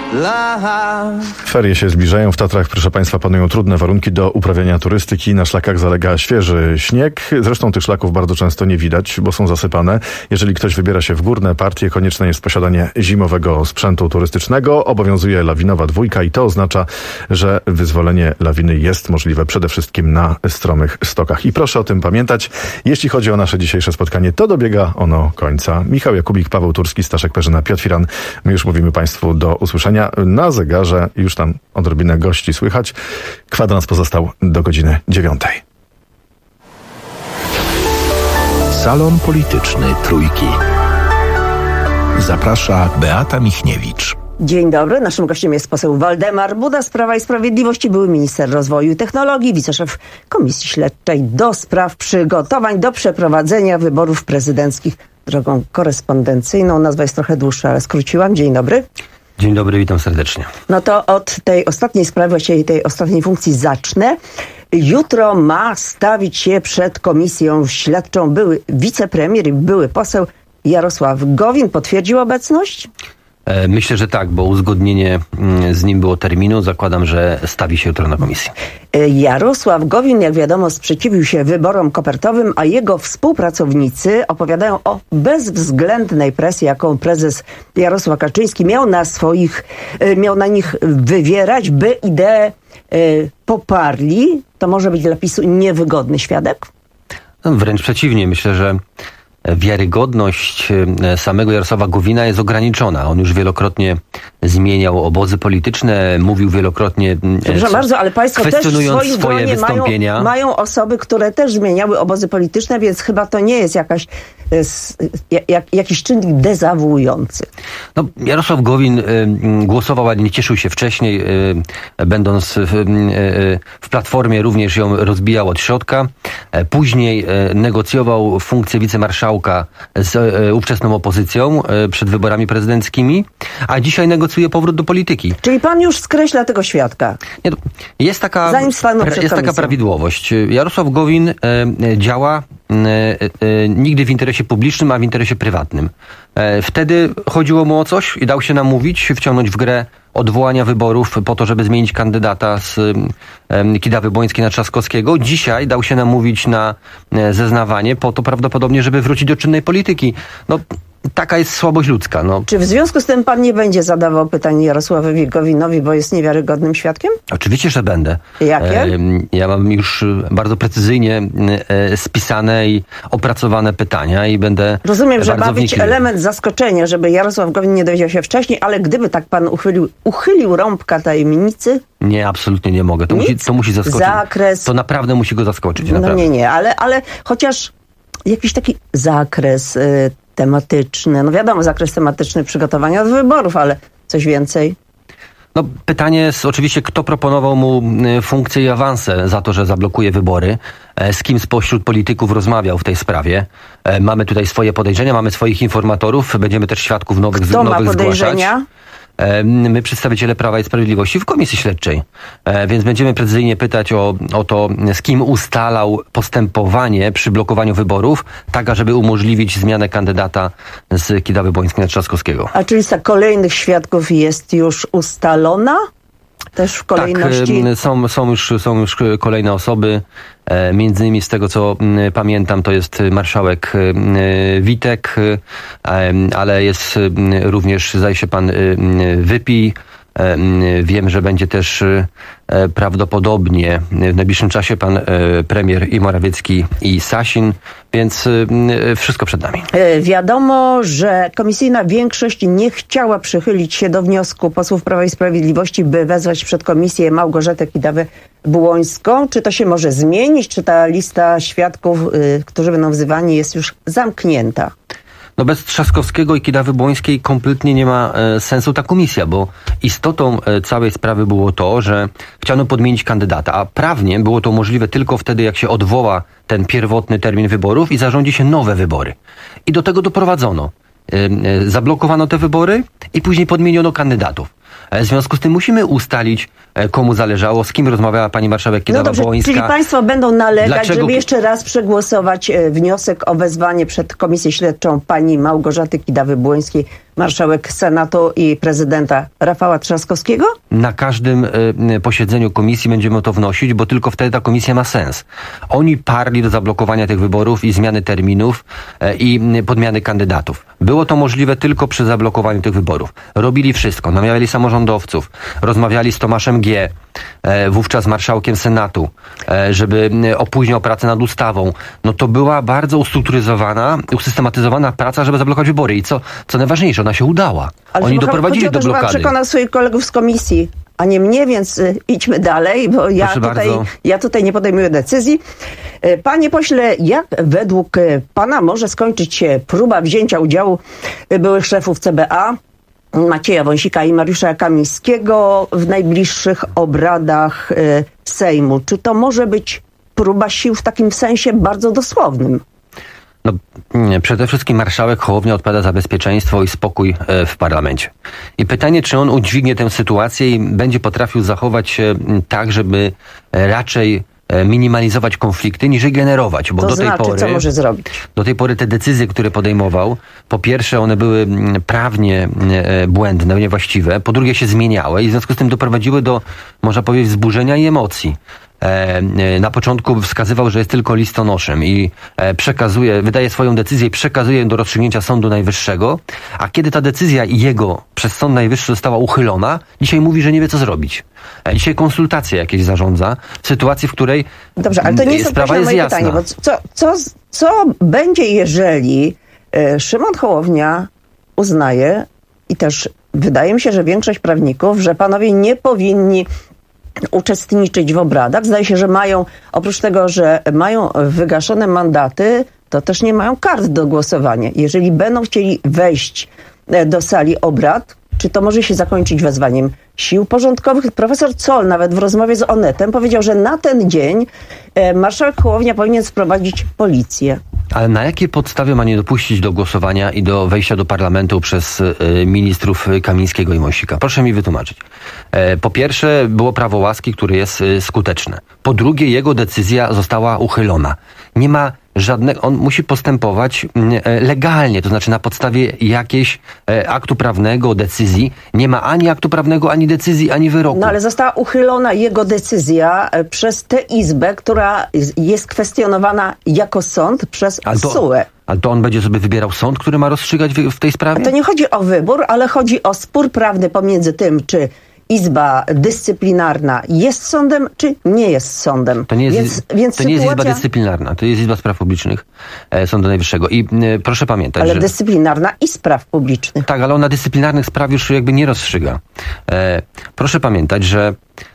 Speaker 3: Ferie się zbliżają. W Tatrach, proszę Państwa, panują trudne warunki do uprawiania turystyki. Na szlakach zalega świeży śnieg. Zresztą tych szlaków bardzo często nie widać, bo są zasypane. Jeżeli ktoś wybiera się w górne partie, konieczne jest posiadanie zimowego sprzętu turystycznego. Obowiązuje lawinowa dwójka i to oznacza, że wyzwolenie lawiny jest możliwe przede wszystkim na stromych stokach. I proszę o tym pamiętać. Jeśli chodzi o nasze dzisiejsze spotkanie, to dobiega ono końca. Michał Jakubik, Paweł Turski, Staszek Perzyna, Piotr Firan. My już mówimy Państwu do usłyszenia. Na zegarze już tam odrobinę gości słychać. Kwadrans pozostał do godziny 9.
Speaker 2: Salon Polityczny Trójki. Zaprasza Beata Michniewicz.
Speaker 13: Dzień dobry. Naszym gościem jest poseł Waldemar Buda z Prawa i Sprawiedliwości, były minister rozwoju i technologii, wiceszef Komisji Śledczej do spraw przygotowań do przeprowadzenia wyborów prezydenckich drogą korespondencyjną. Nazwa jest trochę dłuższa, ale skróciłam. Dzień dobry.
Speaker 27: Dzień dobry, witam serdecznie.
Speaker 13: No to od tej ostatniej sprawy, właściwie tej ostatniej funkcji zacznę. Jutro ma stawić się przed komisją śledczą były wicepremier i były poseł Jarosław Gowin. Potwierdził obecność?
Speaker 27: Myślę, że tak, bo uzgodnienie z nim było terminu. Zakładam, że stawi się jutro na komisji.
Speaker 13: Jarosław Gowin, jak wiadomo, sprzeciwił się wyborom kopertowym, a jego współpracownicy opowiadają o bezwzględnej presji, jaką prezes Jarosław Kaczyński miał na nich wywierać, by ideę poparli. To może być dla PiS-u niewygodny świadek?
Speaker 27: No, wręcz przeciwnie. Myślę, że wiarygodność samego Jarosława Gowina jest ograniczona. On już wielokrotnie zmieniał obozy polityczne, mówił wielokrotnie,
Speaker 13: proszę bardzo, ale państwo też w swoim
Speaker 27: swoje wystąpienia.
Speaker 13: Mają osoby, które też zmieniały obozy polityczne, więc chyba to nie jest jakiś czynnik dezawuujący.
Speaker 27: No, Jarosław Gowin głosował, ale nie cieszył się wcześniej. Będąc w Platformie również ją rozbijał od środka. Później negocjował funkcję wicemarszałka z ówczesną opozycją przed wyborami prezydenckimi, a dzisiaj negocjuje powrót do polityki.
Speaker 13: Czyli pan już skreśla tego świadka?
Speaker 27: Nie, jest taka prawidłowość. Jarosław Gowin działa nigdy w interesie publicznym, a w interesie prywatnym. Wtedy chodziło mu o coś i dał się namówić, wciągnąć w grę odwołania wyborów po to, żeby zmienić kandydata z Kidawy Błońskiej na Trzaskowskiego. Dzisiaj dał się namówić na zeznawanie po to prawdopodobnie, żeby wrócić do czynnej polityki. No, taka jest słabość ludzka. No.
Speaker 13: Czy w związku z tym pan nie będzie zadawał pytań Jarosławowi Gowinowi, bo jest niewiarygodnym świadkiem?
Speaker 27: Oczywiście, że będę.
Speaker 13: Jakie?
Speaker 27: Ja mam już bardzo precyzyjnie spisane i opracowane pytania i będę
Speaker 13: rozumiem, że ma być element zaskoczenia, żeby Jarosław Gowin nie dowiedział się wcześniej, ale gdyby tak pan uchylił rąbka tajemnicy?
Speaker 27: Nie, absolutnie nie mogę. To musi zaskoczyć.
Speaker 13: Zakres.
Speaker 27: To naprawdę musi go zaskoczyć.
Speaker 13: Naprawdę. No nie, ale chociaż jakiś taki zakres tematyczny. No wiadomo, zakres tematyczny przygotowania do wyborów, ale coś więcej?
Speaker 27: No, pytanie jest oczywiście, kto proponował mu funkcję i awansę za to, że zablokuje wybory. Z kim spośród polityków rozmawiał w tej sprawie. Mamy tutaj swoje podejrzenia, mamy swoich informatorów, będziemy też świadków nowych zgłaszać. Kto ma podejrzenia? My, przedstawiciele Prawa i Sprawiedliwości w Komisji Śledczej. Więc będziemy precyzyjnie pytać o to, z kim ustalał postępowanie przy blokowaniu wyborów, tak ażeby umożliwić zmianę kandydata z Kidawy Błońskiej na Trzaskowskiego.
Speaker 13: A czy lista kolejnych świadków jest już ustalona? Też w kolejności?
Speaker 27: Tak, są już kolejne osoby. Między innymi z tego, co pamiętam, to jest marszałek Witek, ale jest również, zdaje się, pan Wypij. Wiem, że będzie też prawdopodobnie w najbliższym czasie pan premier i Morawiecki, i Sasin, więc wszystko przed nami.
Speaker 13: Wiadomo, że komisyjna większość nie chciała przychylić się do wniosku posłów Prawa i Sprawiedliwości, by wezwać przed komisję Małgorzatę Kidawę-Błońską. Czy to się może zmienić? Czy ta lista świadków, którzy będą wzywani, jest już zamknięta?
Speaker 27: No bez Trzaskowskiego i Kidawy Błońskiej kompletnie nie ma sensu ta komisja, bo istotą całej sprawy było to, że chciano podmienić kandydata, a prawnie było to możliwe tylko wtedy, jak się odwoła ten pierwotny termin wyborów i zarządzi się nowe wybory. I do tego doprowadzono. Zablokowano te wybory i później podmieniono kandydatów. W związku z tym musimy ustalić, komu zależało, z kim rozmawiała pani marszałek Kidawa-Błońska.
Speaker 13: Czyli państwo będą nalegać, żeby jeszcze raz przegłosować wniosek o wezwanie przed Komisję Śledczą pani Małgorzaty Kidawy-Błońskiej marszałek Senatu i prezydenta Rafała Trzaskowskiego?
Speaker 27: Na każdym posiedzeniu komisji będziemy to wnosić, bo tylko wtedy ta komisja ma sens. Oni parli do zablokowania tych wyborów i zmiany terminów i podmiany kandydatów. Było to możliwe tylko przy zablokowaniu tych wyborów. Robili wszystko. Namawiali samorządowców, rozmawiali z Tomaszem G., wówczas marszałkiem Senatu, żeby opóźniał pracę nad ustawą. No to była bardzo ustrukturyzowana, usystematyzowana praca, żeby zablokować wybory. I co najważniejsze, ona się udała.
Speaker 13: Ale
Speaker 27: oni doprowadzili do blokady.
Speaker 13: Pan przekonał swoich kolegów z komisji, a nie mnie, więc idźmy dalej, bo ja tutaj nie podejmuję decyzji. Panie pośle, jak według pana może skończyć się próba wzięcia udziału byłych szefów CBA, Macieja Wąsika i Mariusza Kamińskiego w najbliższych obradach Sejmu? Czy to może być próba sił w takim sensie bardzo dosłownym?
Speaker 27: No, przede wszystkim marszałek Hołownia odpowiada za bezpieczeństwo i spokój w parlamencie. I pytanie, czy on udźwignie tę sytuację i będzie potrafił zachować się tak, żeby raczej minimalizować konflikty, niż je generować. Bo
Speaker 13: to co może zrobić?
Speaker 27: Do tej pory te decyzje, które podejmował, po pierwsze one były prawnie błędne, niewłaściwe, po drugie się zmieniały i w związku z tym doprowadziły do, można powiedzieć, wzburzenia i emocji. Na początku wskazywał, że jest tylko listonoszem i wydaje swoją decyzję i przekazuje do rozstrzygnięcia Sądu Najwyższego, a kiedy ta decyzja jego przez Sąd Najwyższy została uchylona, dzisiaj mówi, że nie wie, co zrobić. Dzisiaj konsultacje jakieś zarządza w sytuacji, w której
Speaker 13: Dobrze, ale to nie jest
Speaker 27: sprawa jest jasna.
Speaker 13: Pytanie, bo co będzie, jeżeli Szymon Hołownia uznaje i też wydaje mi się, że większość prawników, że panowie nie powinni uczestniczyć w obradach. Zdaje się, że mają, oprócz tego, że mają wygaszone mandaty, to też nie mają kart do głosowania. Jeżeli będą chcieli wejść do sali obrad, czy to może się zakończyć wezwaniem sił porządkowych? Profesor Zoll nawet w rozmowie z Onetem powiedział, że na ten dzień marszałek Hołownia powinien sprowadzić policję.
Speaker 27: Ale na jakiej podstawie ma nie dopuścić do głosowania i do wejścia do parlamentu przez ministrów Kamińskiego i Wąsika? Proszę mi wytłumaczyć. Po pierwsze, było prawo łaski, które jest skuteczne. Po drugie, jego decyzja została uchylona. Nie ma żadnego, on musi postępować legalnie, to znaczy na podstawie jakiegoś aktu prawnego, decyzji. Nie ma ani aktu prawnego, ani decyzji, ani wyroku.
Speaker 13: No ale została uchylona jego decyzja przez tę izbę, która jest kwestionowana jako sąd przez TSUE.
Speaker 27: Ale to on będzie sobie wybierał sąd, który ma rozstrzygać w tej sprawie?
Speaker 13: A to nie chodzi o wybór, ale chodzi o spór prawny pomiędzy tym, czy Izba Dyscyplinarna jest sądem, czy nie jest sądem.
Speaker 27: To nie jest, jest Izba Dyscyplinarna, to jest Izba Spraw Publicznych Sądu Najwyższego. I proszę pamiętać,
Speaker 13: ale Dyscyplinarna i Spraw Publicznych.
Speaker 27: Tak, ale ona dyscyplinarnych spraw już jakby nie rozstrzyga. Proszę pamiętać, że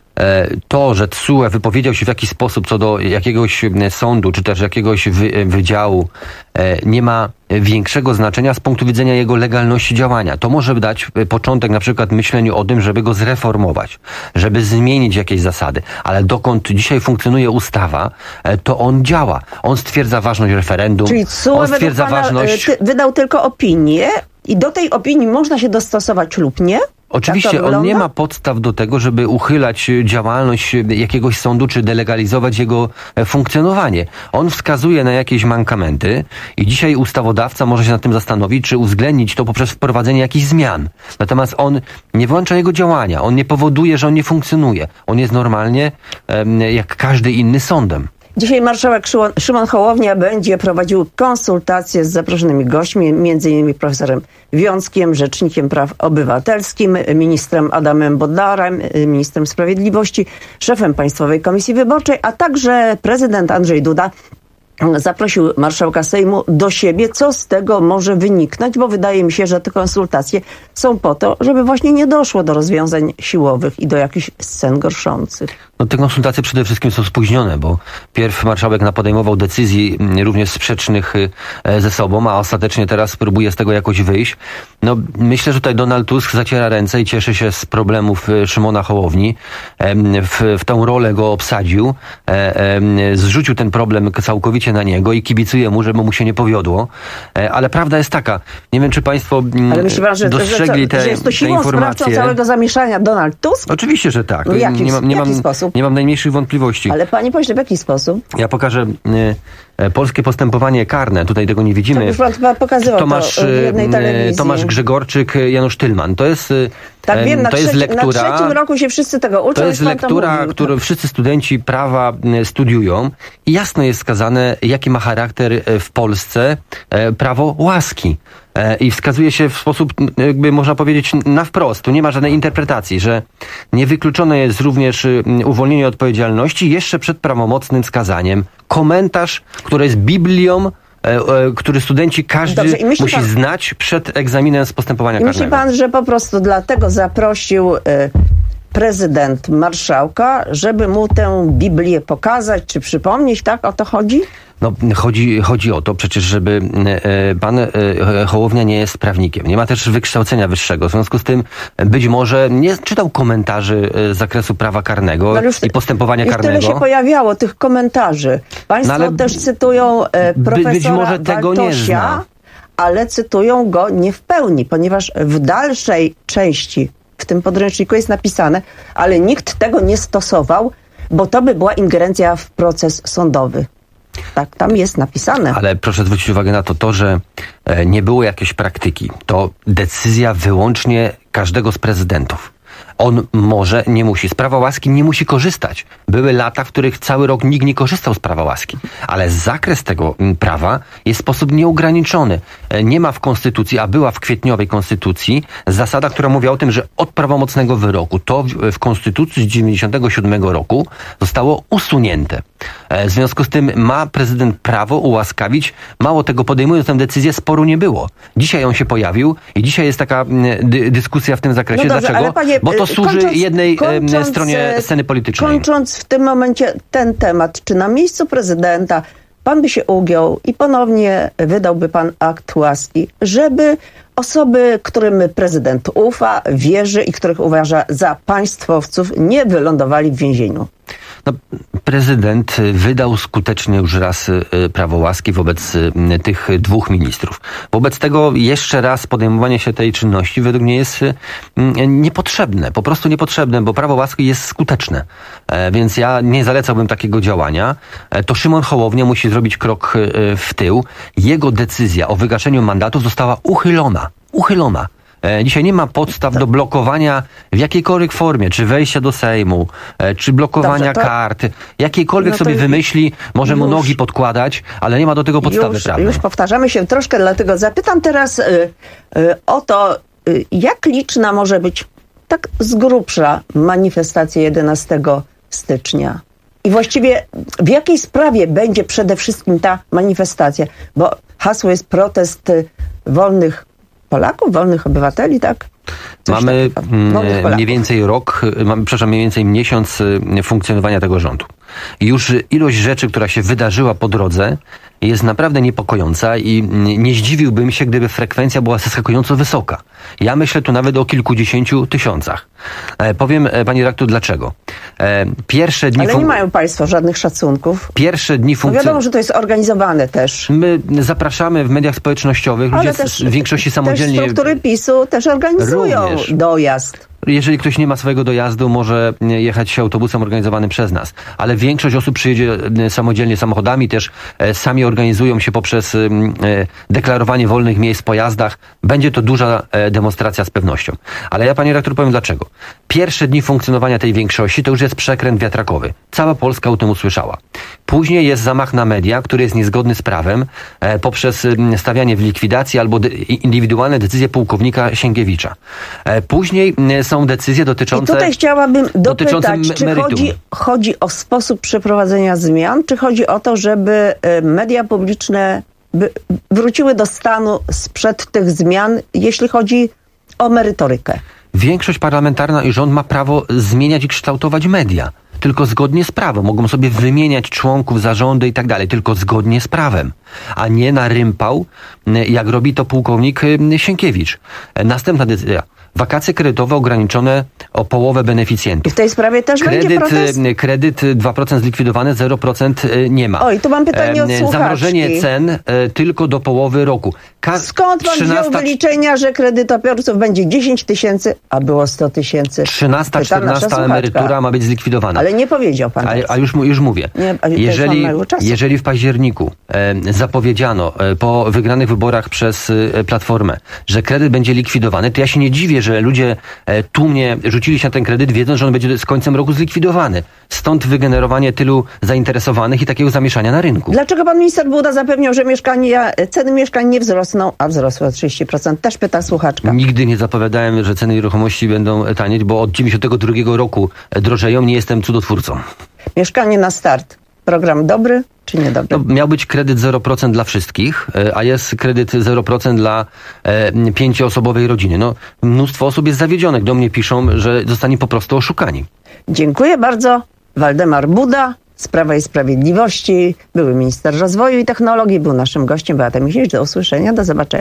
Speaker 27: to, że TSUE wypowiedział się w jakiś sposób co do jakiegoś sądu, czy też jakiegoś wydziału, nie ma większego znaczenia z punktu widzenia jego legalności działania. To może dać początek na przykład myśleniu o tym, żeby go zreformować, żeby zmienić jakieś zasady. Ale dokąd dzisiaj funkcjonuje ustawa, to on działa. On stwierdza ważność referendum.
Speaker 13: Czyli TSUE on stwierdza ważność... wydał tylko opinię i do tej opinii można się dostosować lub nie?
Speaker 27: Oczywiście on nie ma podstaw do tego, żeby uchylać działalność jakiegoś sądu, czy delegalizować jego funkcjonowanie. On wskazuje na jakieś mankamenty i dzisiaj ustawodawca może się nad tym zastanowić, czy uwzględnić to poprzez wprowadzenie jakichś zmian. Natomiast on nie wyłącza jego działania. On nie powoduje, że on nie funkcjonuje. On jest normalnie jak każdy inny sądem.
Speaker 13: Dzisiaj marszałek Szymon Hołownia będzie prowadził konsultacje z zaproszonymi gośćmi, m.in. profesorem Wiąckiem, rzecznikiem praw obywatelskich, ministrem Adamem Bodnarem, ministrem sprawiedliwości, szefem Państwowej Komisji Wyborczej, a także prezydent Andrzej Duda zaprosił marszałka Sejmu do siebie. Co z tego może wyniknąć? Bo wydaje mi się, że te konsultacje są po to, żeby właśnie nie doszło do rozwiązań siłowych i do jakichś scen gorszących.
Speaker 27: No, te konsultacje przede wszystkim są spóźnione, bo pierw marszałek podejmował decyzji również sprzecznych ze sobą, a ostatecznie teraz próbuje z tego jakoś wyjść. No, myślę, że tutaj Donald Tusk zaciera ręce i cieszy się z problemów Szymona Hołowni. W tę rolę go obsadził, zrzucił ten problem całkowicie na niego i kibicuje mu, żeby mu się nie powiodło. Ale prawda jest taka, nie wiem, czy państwo dostrzegli
Speaker 13: że jest to siłą sprawczą całego zamieszania Donald Tusk?
Speaker 27: Oczywiście, że tak.
Speaker 13: W jaki sposób? sposób?
Speaker 27: Nie mam najmniejszych wątpliwości.
Speaker 13: Ale panie pośle, w jaki sposób?
Speaker 27: Ja pokażę polskie postępowanie karne. Tutaj tego nie widzimy.
Speaker 13: To już pan chyba pokazywał to w jednej telewizji.
Speaker 27: Tomasz Grzegorczyk, Janusz Tylman. To jest
Speaker 13: tak wiem,
Speaker 27: to jest lektura.
Speaker 13: Na trzecim roku się wszyscy tego uczą.
Speaker 27: To jest lektura, którą wszyscy studenci prawa studiują i jasno jest wskazane, jaki ma charakter w Polsce prawo łaski. I wskazuje się w sposób, jakby można powiedzieć, na wprost. Tu nie ma żadnej interpretacji, że niewykluczone jest również uwolnienie odpowiedzialności jeszcze przed prawomocnym skazaniem. Komentarz, który jest Biblią, który studenci każdy musi znać przed egzaminem z postępowania karnego.
Speaker 13: Myśli pan, że po prostu dlatego zaprosił prezydent marszałka, żeby mu tę Biblię pokazać, czy przypomnieć, tak? O to chodzi?
Speaker 27: No, chodzi o to przecież, żeby pan Hołownia nie jest prawnikiem. Nie ma też wykształcenia wyższego. W związku z tym być może nie czytał komentarzy z zakresu prawa karnego i postępowania karnego.
Speaker 13: Tyle się pojawiało tych komentarzy. Państwo też cytują profesora
Speaker 27: być może tego
Speaker 13: Bartosia,
Speaker 27: nie zna.
Speaker 13: ale cytują go nie w pełni, ponieważ w dalszej części w tym podręczniku jest napisane, ale nikt tego nie stosował, bo to by była ingerencja w proces sądowy. Tak, tam jest napisane.
Speaker 27: Ale proszę zwrócić uwagę na to, że nie było jakiejś praktyki. To decyzja wyłącznie każdego z prezydentów. On może, nie musi. Z prawa łaski nie musi korzystać. Były lata, w których cały rok nikt nie korzystał z prawa łaski. Ale zakres tego prawa jest w sposób nieograniczony. Nie ma w Konstytucji, a była w kwietniowej Konstytucji zasada, która mówi o tym, że od prawomocnego wyroku to w Konstytucji z 1997 roku zostało usunięte. W związku z tym ma prezydent prawo ułaskawić. Mało tego, podejmując tę decyzję, sporu nie było. Dzisiaj on się pojawił i dzisiaj jest taka dyskusja w tym zakresie.
Speaker 13: No dobrze,
Speaker 27: dlaczego?
Speaker 13: Panie,
Speaker 27: bo to służy jednej stronie sceny politycznej.
Speaker 13: Kończąc w tym momencie ten temat, czy na miejscu prezydenta pan by się ugiął i ponownie wydałby pan akt łaski, żeby osoby, którym prezydent ufa, wierzy i których uważa za państwowców, nie wylądowali w więzieniu?
Speaker 27: No, prezydent wydał skutecznie już raz prawo łaski wobec tych dwóch ministrów. Wobec tego jeszcze raz podejmowanie się tej czynności według mnie jest niepotrzebne. Po prostu niepotrzebne, bo prawo łaski jest skuteczne. Więc ja nie zalecałbym takiego działania. To Szymon Hołownia musi zrobić krok w tył. Jego decyzja o wygaszeniu mandatów została uchylona. Dzisiaj nie ma podstaw do blokowania w jakiejkolwiek formie, czy wejścia do Sejmu, czy blokowania kart. Jakiejkolwiek sobie wymyśli, może mu nogi podkładać, ale nie ma do tego podstawy prawnej.
Speaker 13: Już powtarzamy się troszkę, dlatego zapytam teraz o to, jak liczna może być tak z grubsza manifestacja 11 stycznia? I właściwie w jakiej sprawie będzie przede wszystkim ta manifestacja? Bo hasło jest protest wolnych Polaków, wolnych obywateli, tak?
Speaker 27: Mamy mniej więcej mniej więcej miesiąc funkcjonowania tego rządu. I już ilość rzeczy, która się wydarzyła po drodze, jest naprawdę niepokojąca i nie zdziwiłbym się, gdyby frekwencja była zaskakująco wysoka. Ja myślę tu nawet o kilkudziesięciu tysiącach. Powiem, pani redaktor, dlaczego. Pierwsze dni
Speaker 13: Ale nie mają państwo żadnych szacunków.
Speaker 27: Pierwsze dni
Speaker 13: wiadomo, że to jest organizowane też.
Speaker 27: My zapraszamy w mediach społecznościowych, ludzie w większości samodzielnie.
Speaker 13: Też struktury PiS-u też organizują dojazd.
Speaker 27: Jeżeli ktoś nie ma swojego dojazdu, może jechać autobusem organizowanym przez nas. Ale większość osób przyjedzie samodzielnie samochodami, też sami organizują się poprzez deklarowanie wolnych miejsc w pojazdach. Będzie to duża demonstracja z pewnością. Ale ja, pani redaktor, powiem dlaczego. Pierwsze dni funkcjonowania tej większości to już jest przekręt wiatrakowy. Cała Polska o tym usłyszała. Później jest zamach na media, który jest niezgodny z prawem poprzez stawianie w likwidacji albo indywidualne decyzje pułkownika Sienkiewicza. Później są decyzje dotyczące...
Speaker 13: I tutaj chciałabym dopytać, czy chodzi o sposób przeprowadzenia zmian, czy chodzi o to, żeby media publiczne wróciły do stanu sprzed tych zmian, jeśli chodzi o merytorykę?
Speaker 27: Większość parlamentarna i rząd ma prawo zmieniać i kształtować media. Tylko zgodnie z prawem. Mogą sobie wymieniać członków, zarządy i tak dalej. Tylko zgodnie z prawem. A nie na rympał, jak robi to pułkownik Sienkiewicz. Następna decyzja. Wakacje kredytowe ograniczone o połowę beneficjentów.
Speaker 13: I w tej sprawie też będzie protest?
Speaker 27: Kredyt 2% zlikwidowany, 0% nie ma.
Speaker 13: Oj, tu mam pytanie od słuchaczki.
Speaker 27: Zamrożenie cen tylko do połowy roku.
Speaker 13: Skąd pan wziął wyliczenia, że kredytobiorców będzie 10 tysięcy, a było 100 tysięcy?
Speaker 27: 13, 14 emerytura ma być zlikwidowana.
Speaker 13: Ale nie powiedział pan.
Speaker 27: A już mówię. Jeżeli w październiku zapowiedziano po wygranych wyborach przez Platformę, że kredyt będzie likwidowany, to ja się nie dziwię, że ludzie tłumnie rzucili się na ten kredyt, wiedząc, że on będzie z końcem roku zlikwidowany. Stąd wygenerowanie tylu zainteresowanych i takiego zamieszania na rynku.
Speaker 13: Dlaczego pan minister Buda zapewniał, że ceny mieszkań nie wzrosną, a wzrosły o 30%? Też pyta słuchaczka.
Speaker 27: Nigdy nie zapowiadałem, że ceny nieruchomości będą tanieć, bo od 92 roku drożeją. Nie jestem cudotwórcą.
Speaker 13: Mieszkanie na start. Program dobry czy niedobry?
Speaker 27: No, miał być kredyt 0% dla wszystkich, a jest kredyt 0% dla 5-osobowej rodziny. No, mnóstwo osób jest zawiedzionych. Do mnie piszą, że zostanie po prostu oszukani.
Speaker 13: Dziękuję bardzo. Waldemar Buda z Prawa i Sprawiedliwości, były minister rozwoju i technologii, był naszym gościem. Beata Michniewicz. Do usłyszenia, do zobaczenia.